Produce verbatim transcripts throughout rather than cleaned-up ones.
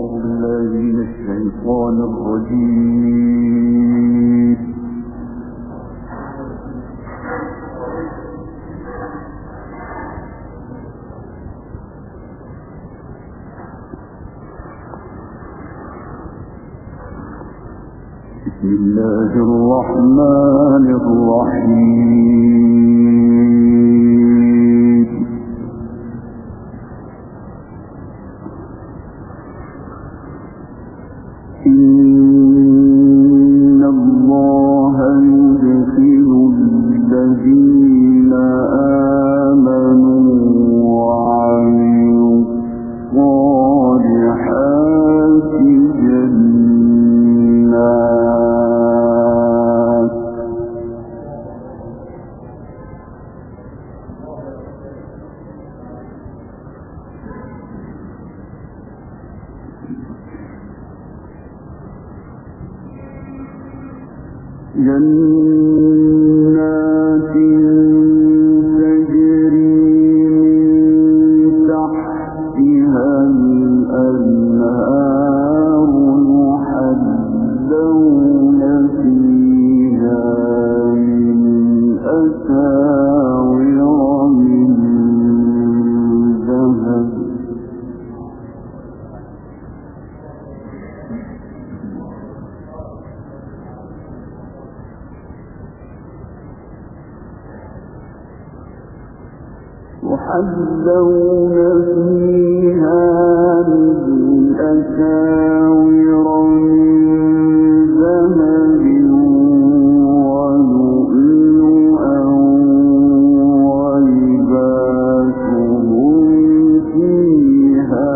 بالله من الشيطان الرجيم. بسم الله الرحمن الرحيم. إن الله يدخل الذين آمنوا وعملوا الصالحات جنات جنات تجري من تحتها الأنهار يحلون فيها من أساور من ذهب يحلون فيها من أساور من ذهب ولؤلؤا ولباسهم فيها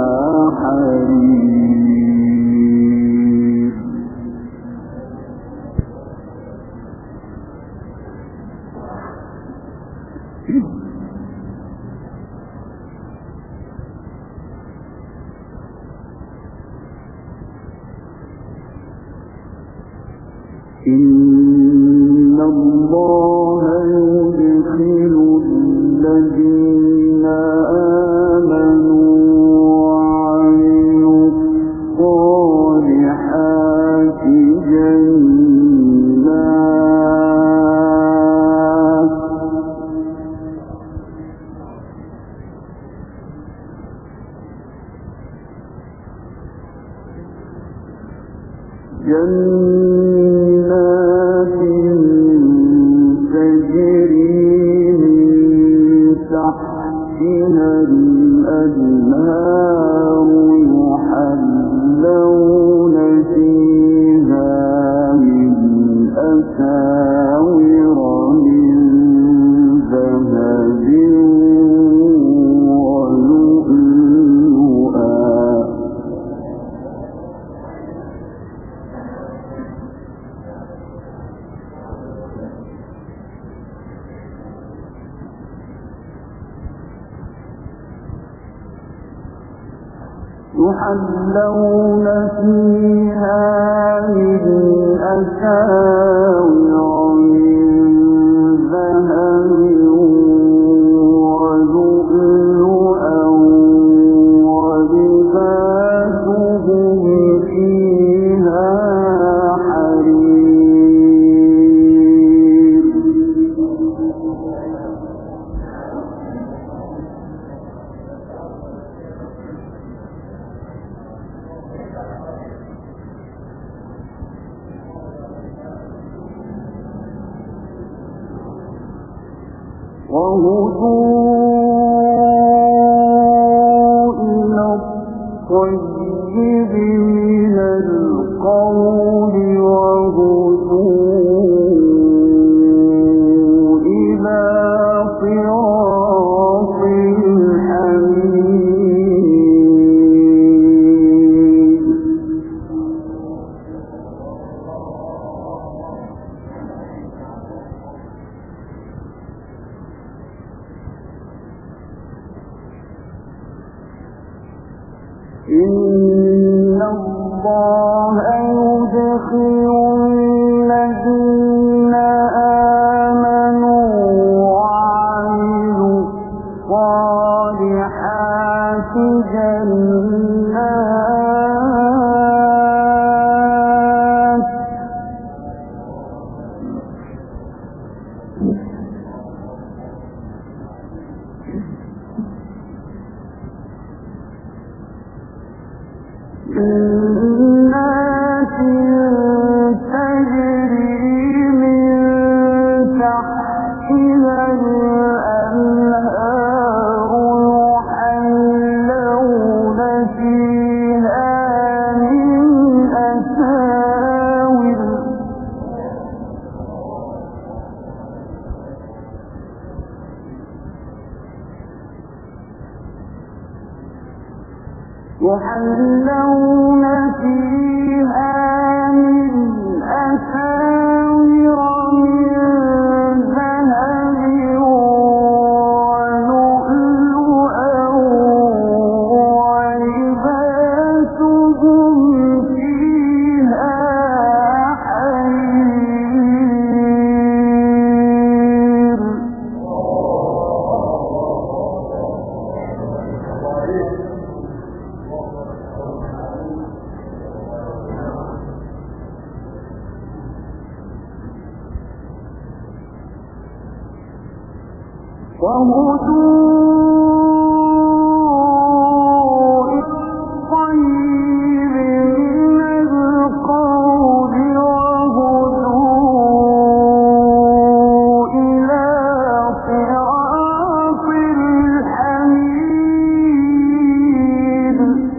حرير. إن الله يدخل الذين آمنوا وعملوا الصالحات جنات جنات تجري من تحتها الأنهار يحلون فيها من أساور من ذهب ولؤلؤا يحلون فيها من أساور من ذهب ولؤلؤا ولباسهم فيها حرير. وهدوا إلى الطيب من القول وهدوا إلى صراط الحميد. إن الله يدخل الذين آمنوا وعملوا الصالحات يحلون فيها من أساور من ذهب ولؤلؤا ولباسهم فيها حرير. وهدوء الطيب من القول وهدوء إلى صراط الحميد.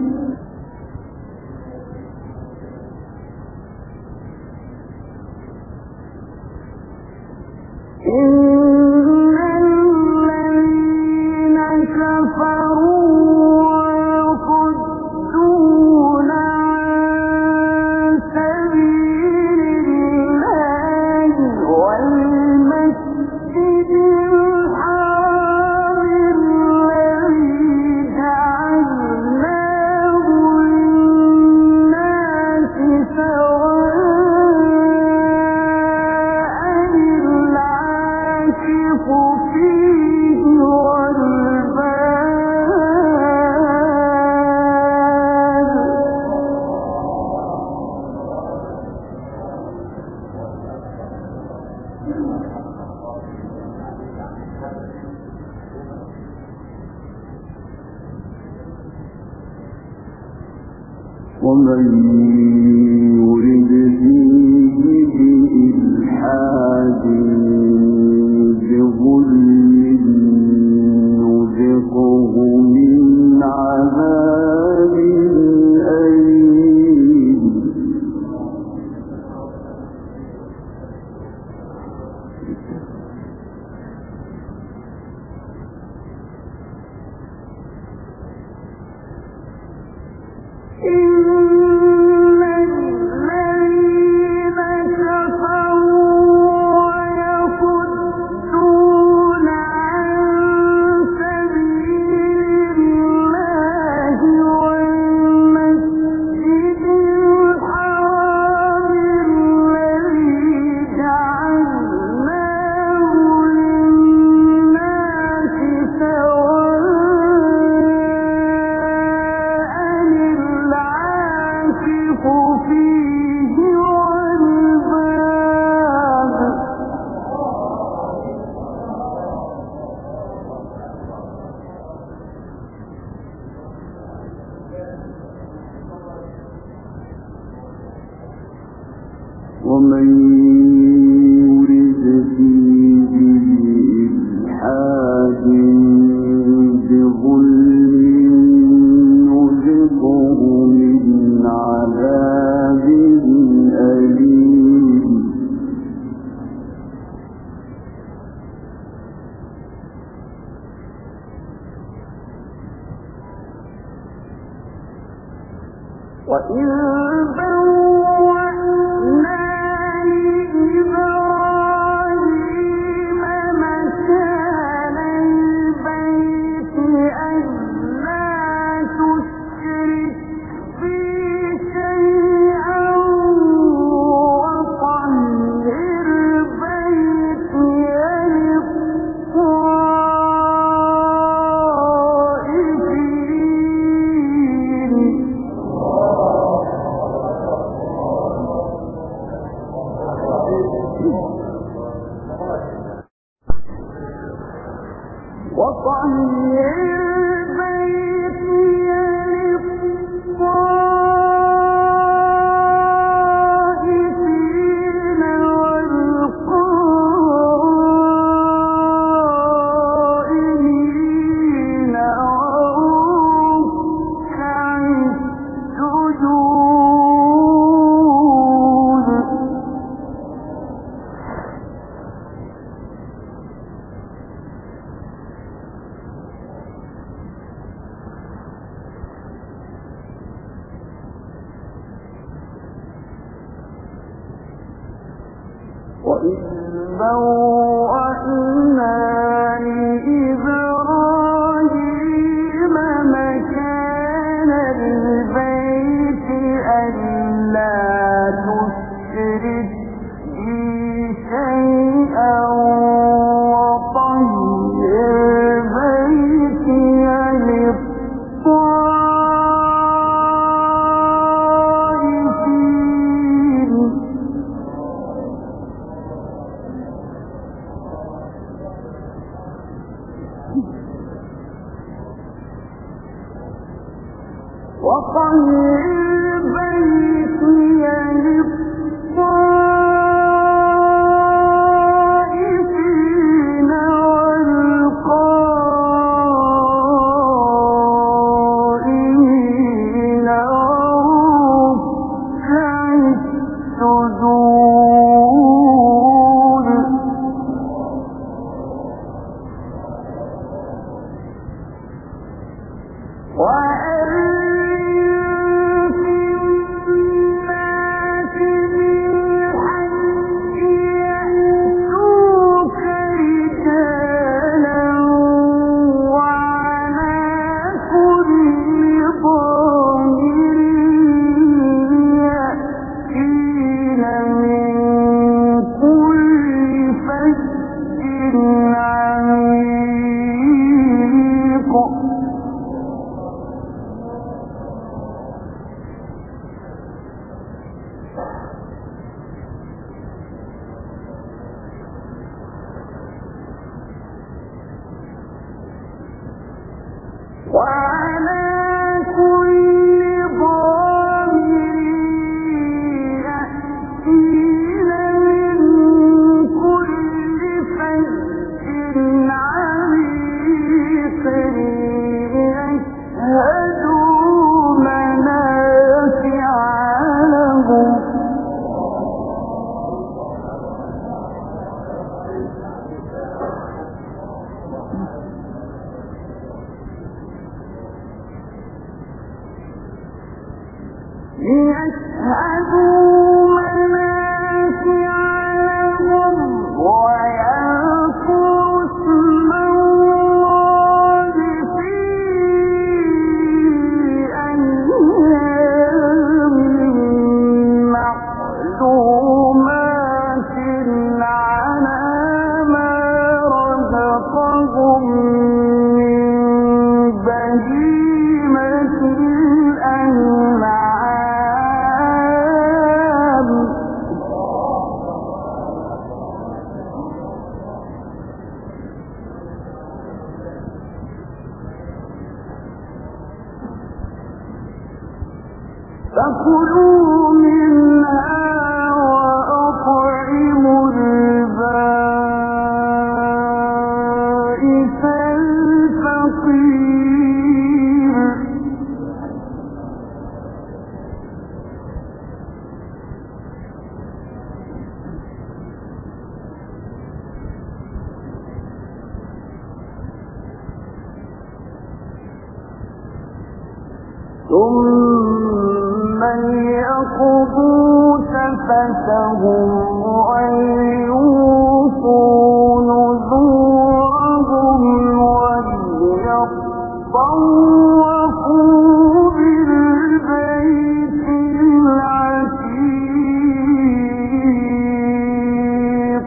ومن يرد فيه بإلحاد بظلم نذقه من عذاب أليم. ومن يرد فيه بإلحاد بظلم نذقه من عذاب أليم. وإذ وإذ بوأنا لإبراهيم مكان البيت ألا تشرك بي شيئا وطهر بيتي للطائفين وطهر بيتي للطائفين والقائمين وركع السجود وعلى كل ضامر يأتين من كل فج عميق ليشهدوا منافع لهم ليشهدوا منافع لهم ويذكروا اسم الله في أيام معلومات على ما رزقهم من بهيمة الأنعام فكلوا منها وأطعموا البائس الفقير ثم ليقضوا تفثهم وليوفوا نذورهم وليطوفوا بالبيت العتيق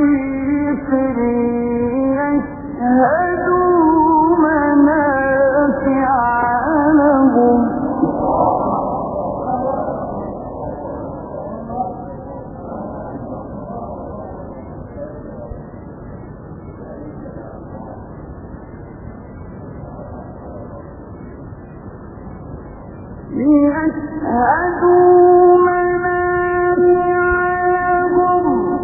يشهدوا منافع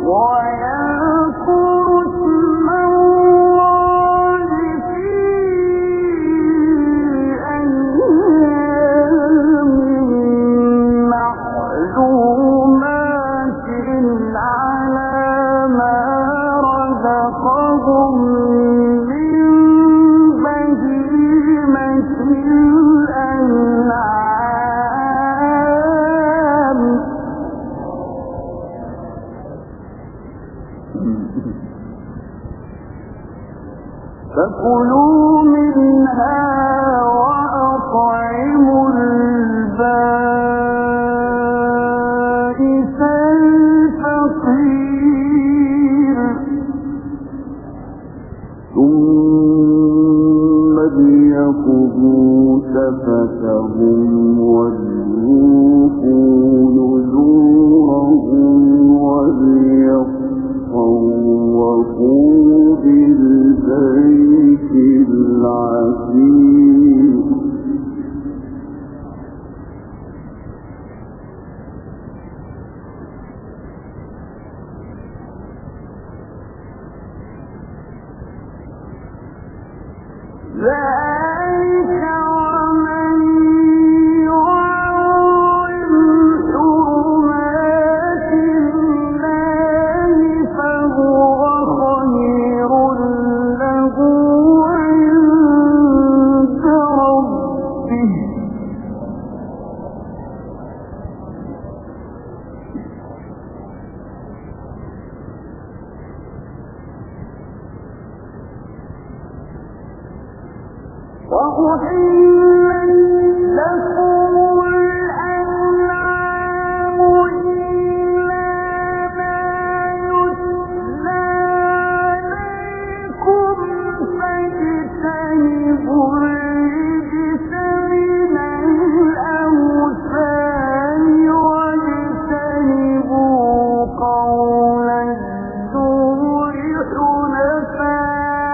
فكلوا منها وأطعموا البائس الفقير ثم ليقضوا تفثهم وليوفوا نذورهم وليطوفوا بالبيت العتيق ذلك ومن يعظم حرمات الله فهو خير له عند ربه وأحلت لكم الأنعام إلا ما يتلى عليكم فاجتنبوا الرجس من الأوثان واجتنبوا قول الزور حنفاء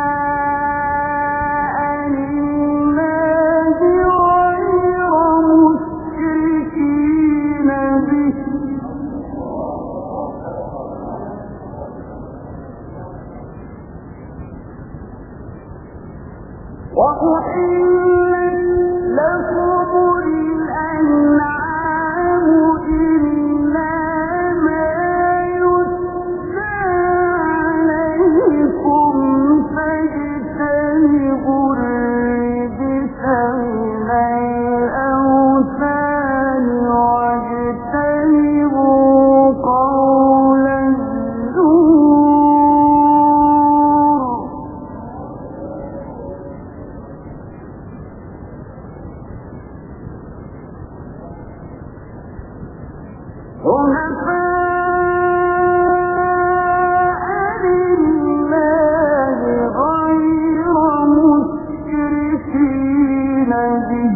وأحلت لكم الأنعام إلا ما يتلى عليكم فاجتنبوا الرجس من الأوثان واجتنبوا قول الزور حنفاء لله غير مشركين به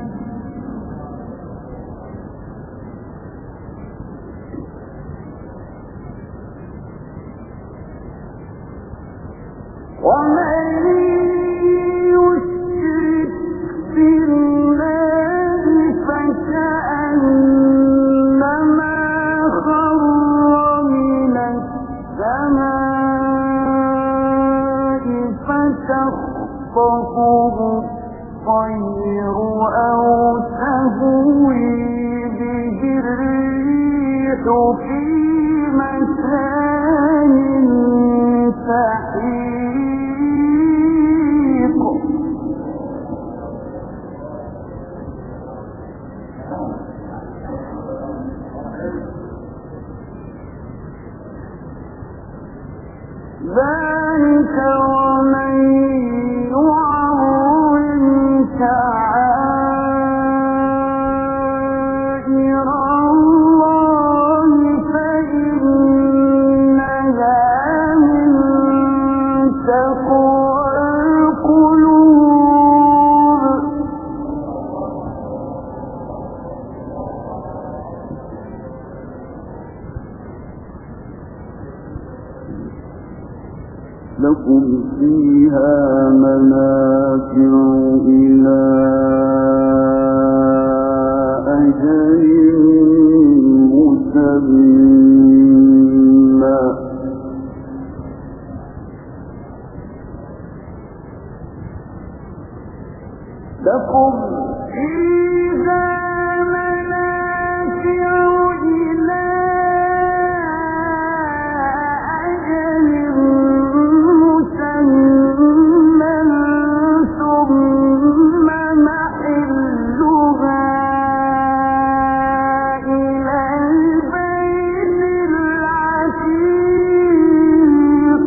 ومن يشرك بالله فكأنما خر من السماء فتخطفه الطير أو تهوي به الريح في مكان سحيق ذلك ومن يعظم شعائر الله فإنها من تقوى القلوب لكم فيها منافع إلى أجل مسمى لكم فيها منافع إلى أجل مسمى ثم محلها إلى البيت العتيق.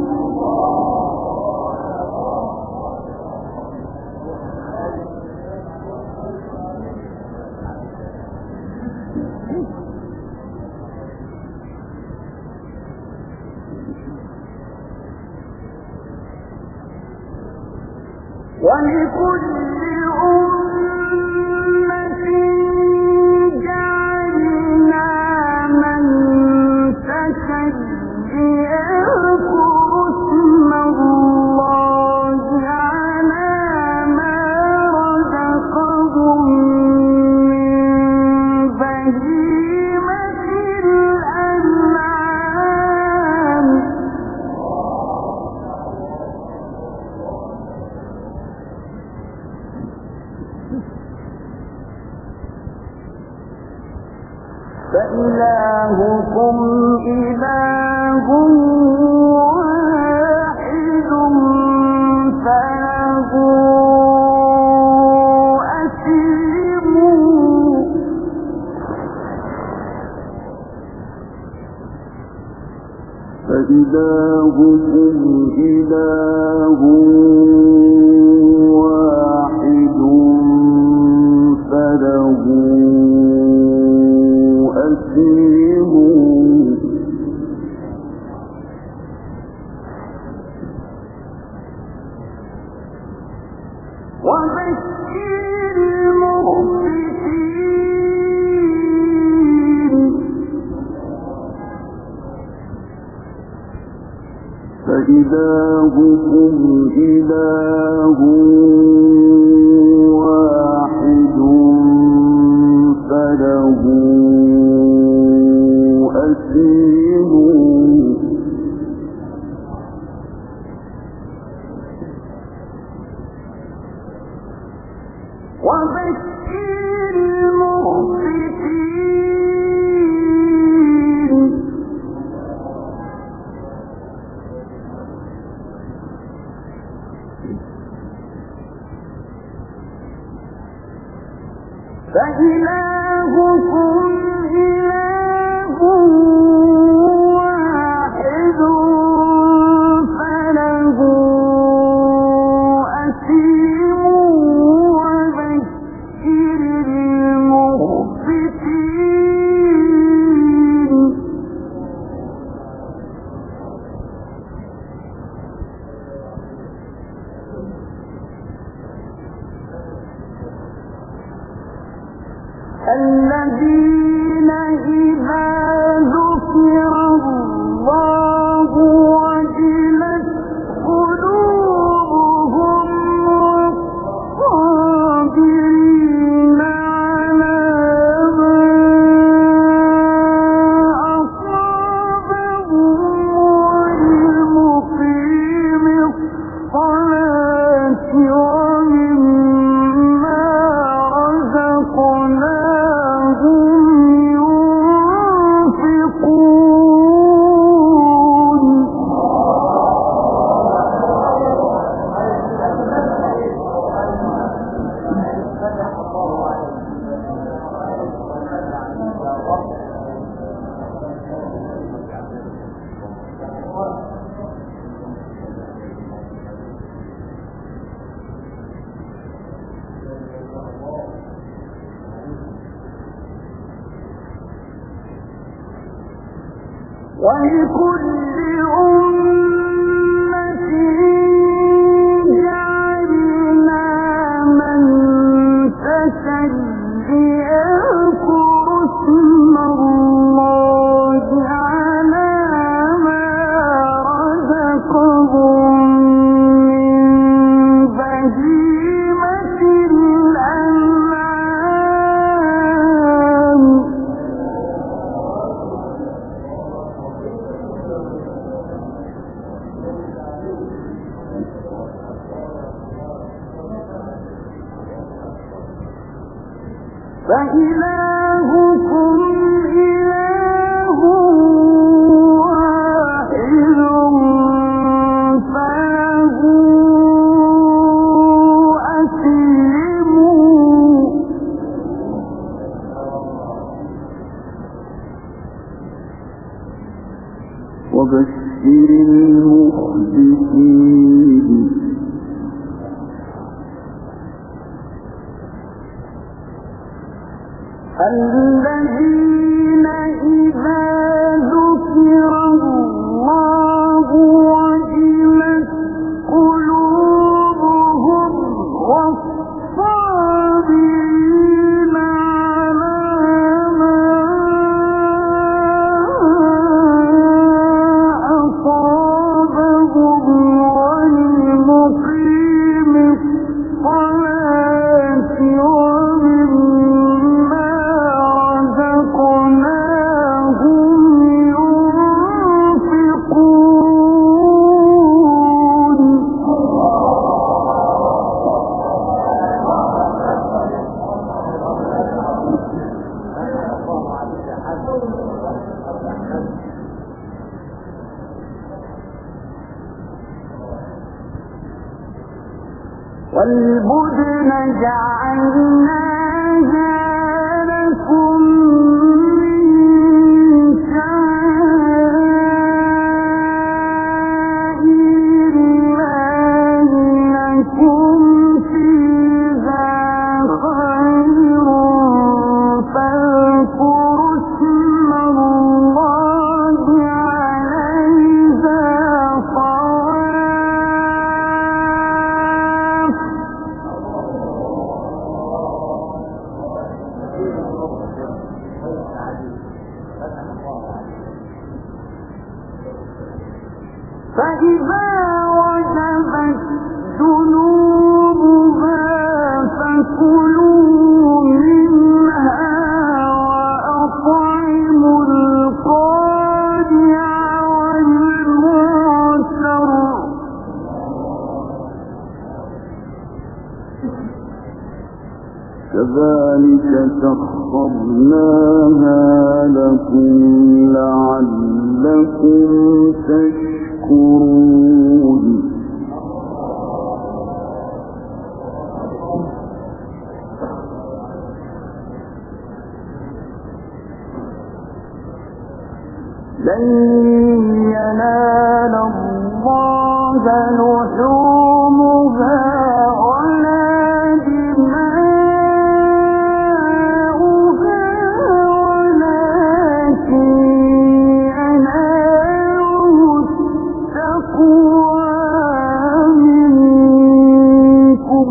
ولكل أمة جعلنا منسكا ليذكروا اسم الله على ما رزقهم من بهيمة الأنعام. فإلهكم إله واحد فله أسلموا. فإلهكم إله واحد فله أسلموا. وبشر المخبتين. فإلهكم إله واحد فله أسلموا. وبشر المخبتين. فإلهكم إله واحد فله أسلموا. وبشر المخبتين. الذين إذا ذكر الله وجلت قلوبهم والصابرين على ما أصابهم والمقيم الصلاة ومما رزقناهم ينفقون. ولكل أمة جعلنا منسكا ليذكروا اسم الله على ما رزقهم من بهيمة الأنعام. فإلهكم إله واحد فله أسلموا وبشر المخبتين الذين إذا ذكر الله وجلت قلوبهم والصابرين على ما أصابهم والمقيم الصلاة ومما رزقناهم ينفقون والبدن جعلناها لكم من شعائر الله لكم فيها خير فاذكروا اسم الله عليها صواف فإذا وجبت جنوبها فكلوا منها وأطعموا القانع والمعتر كذلك سخرناها لكم لعلكم تشكرون لن ينال الله لحومها ولا دماؤها ولكن يناله التقوى منكم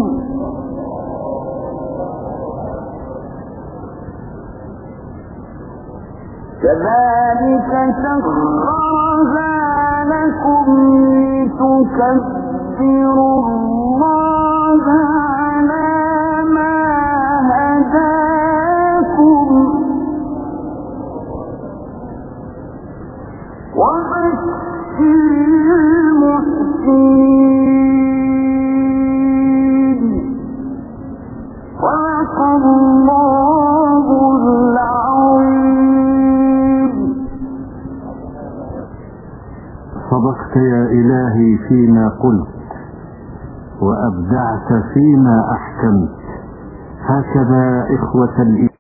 كذلك سخرها لكم لتكبروا الله على ما هداكم وبشر المحسنين صدق الله العظيم. صدقت يا إلهي فيما قلت وأبدعت فيما أحكمت. هكذا إخوة الإيمان